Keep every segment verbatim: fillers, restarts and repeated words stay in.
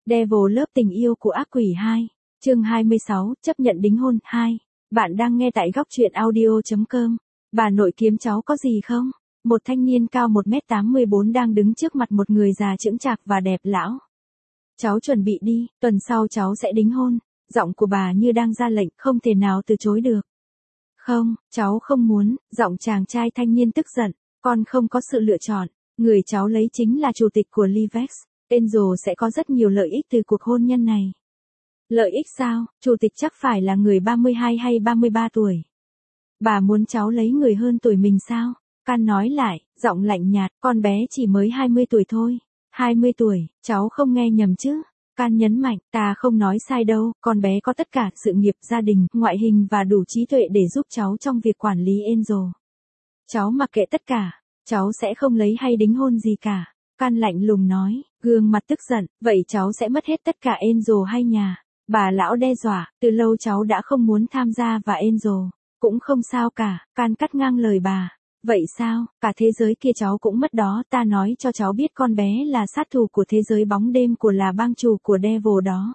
Devil Love tình yêu của ác quỷ hai. Chương hai mươi sáu, chấp nhận đính hôn hai. Bạn đang nghe tại góc truyện audio chấm com. Bà nội kiếm cháu có gì không? Một thanh niên cao một mét tám mươi bốn đang đứng trước mặt một người già chững chạc và đẹp lão. Cháu chuẩn bị đi, tuần sau cháu sẽ đính hôn. Giọng của bà như đang ra lệnh, không thể nào từ chối được. Không, cháu không muốn, giọng chàng trai thanh niên tức giận. Con không có sự lựa chọn. Người cháu lấy chính là chủ tịch của Livex. Angel sẽ có rất nhiều lợi ích từ cuộc hôn nhân này. Lợi ích sao? Chủ tịch chắc phải là người ba mươi hai hay ba mươi ba tuổi. Bà muốn cháu lấy người hơn tuổi mình sao? Can nói lại, giọng lạnh nhạt, con bé chỉ mới hai mươi tuổi thôi. hai mươi tuổi, cháu không nghe nhầm chứ? Can nhấn mạnh, ta không nói sai đâu, con bé có tất cả sự nghiệp, gia đình, ngoại hình và đủ trí tuệ để giúp cháu trong việc quản lý Angel. Cháu mặc kệ tất cả, cháu sẽ không lấy hay đính hôn gì cả. Can lạnh lùng nói, gương mặt tức giận, vậy cháu sẽ mất hết tất cả Angel hay nhà. Bà lão đe dọa, từ lâu cháu đã không muốn tham gia và Angel. Cũng không sao cả, Can cắt ngang lời bà. Vậy sao, cả thế giới kia cháu cũng mất đó, ta nói cho cháu biết con bé là sát thủ của thế giới bóng đêm, của là bang chủ của Devil đó.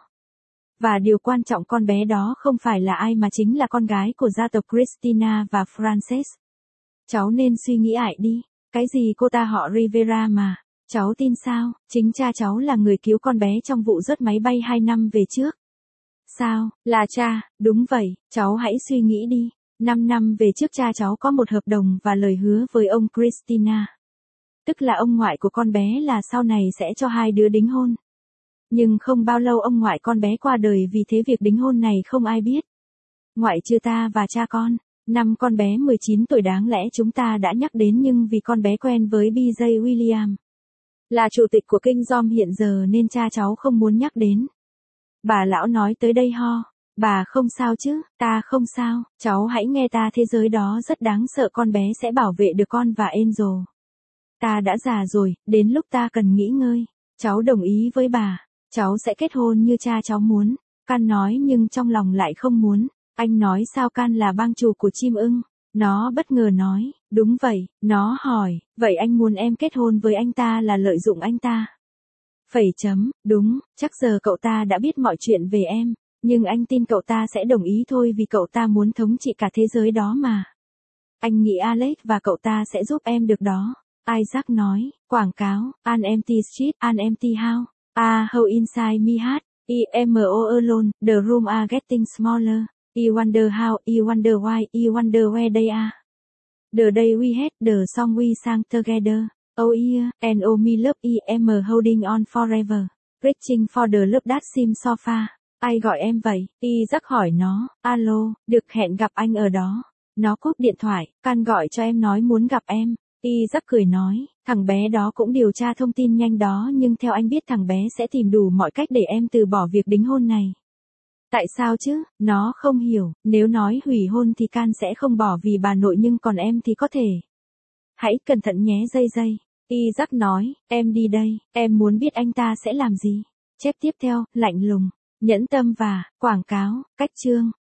Và điều quan trọng, con bé đó không phải là ai mà chính là con gái của gia tộc Christina và Frances. Cháu nên suy nghĩ lại đi, cái gì cô ta họ Rivera mà. Cháu tin sao, chính cha cháu là người cứu con bé trong vụ rớt máy bay hai năm về trước. Sao, là cha, đúng vậy, cháu hãy suy nghĩ đi. Năm năm về trước cha cháu có một hợp đồng và lời hứa với ông Christina. Tức là ông ngoại của con bé, là sau này sẽ cho hai đứa đính hôn. Nhưng không bao lâu ông ngoại con bé qua đời, vì thế việc đính hôn này không ai biết. Ngoại trừ ta và cha con. Năm con bé mười chín tuổi đáng lẽ chúng ta đã nhắc đến, nhưng vì con bé quen với B J William, là chủ tịch của Kingdom hiện giờ, nên cha cháu không muốn nhắc đến. Bà lão nói tới đây ho. Bà không sao chứ? Ta không sao, cháu hãy nghe ta, thế giới đó rất đáng sợ, con bé sẽ bảo vệ được con và Angel. Ta đã già rồi, đến lúc ta cần nghỉ ngơi. Cháu đồng ý với bà, cháu sẽ kết hôn như cha cháu muốn. Can nói nhưng trong lòng lại không muốn. Anh nói sao? Can là bang chủ của chim ưng. Nó bất ngờ nói, đúng vậy. Nó hỏi, vậy anh muốn em kết hôn với anh ta là lợi dụng anh ta? Phẩy chấm, đúng, chắc giờ cậu ta đã biết mọi chuyện về em. Nhưng anh tin cậu ta sẽ đồng ý thôi, vì cậu ta muốn thống trị cả thế giới đó mà. Anh nghĩ Alex và cậu ta sẽ giúp em được đó. Isaac nói, quảng cáo, an empty street, an empty house. Ah, how inside me heart, E M O alone, the room are getting smaller. I wonder how, I wonder why, I wonder where they are. The day we had the song we sang together. Oh yeah, and oh me love I am holding on forever. Reaching for the love that seems so far. Ai gọi em vậy? Isaac hỏi nó. Alo, được, hẹn gặp anh ở đó. Nó cúp điện thoại. Can gọi cho em, nói muốn gặp em. Isaac cười nói, thằng bé đó cũng điều tra thông tin nhanh đó, nhưng theo anh biết thằng bé sẽ tìm đủ mọi cách để em từ bỏ việc đính hôn này. Tại sao chứ? Nó không hiểu, nếu nói hủy hôn thì Can sẽ không bỏ vì bà nội, nhưng còn em thì có thể. Hãy cẩn thận nhé dây dây. Isaac nói, em đi đây, em muốn biết anh ta sẽ làm gì. Chép tiếp theo, lạnh lùng, nhẫn tâm và quảng cáo, cách chương.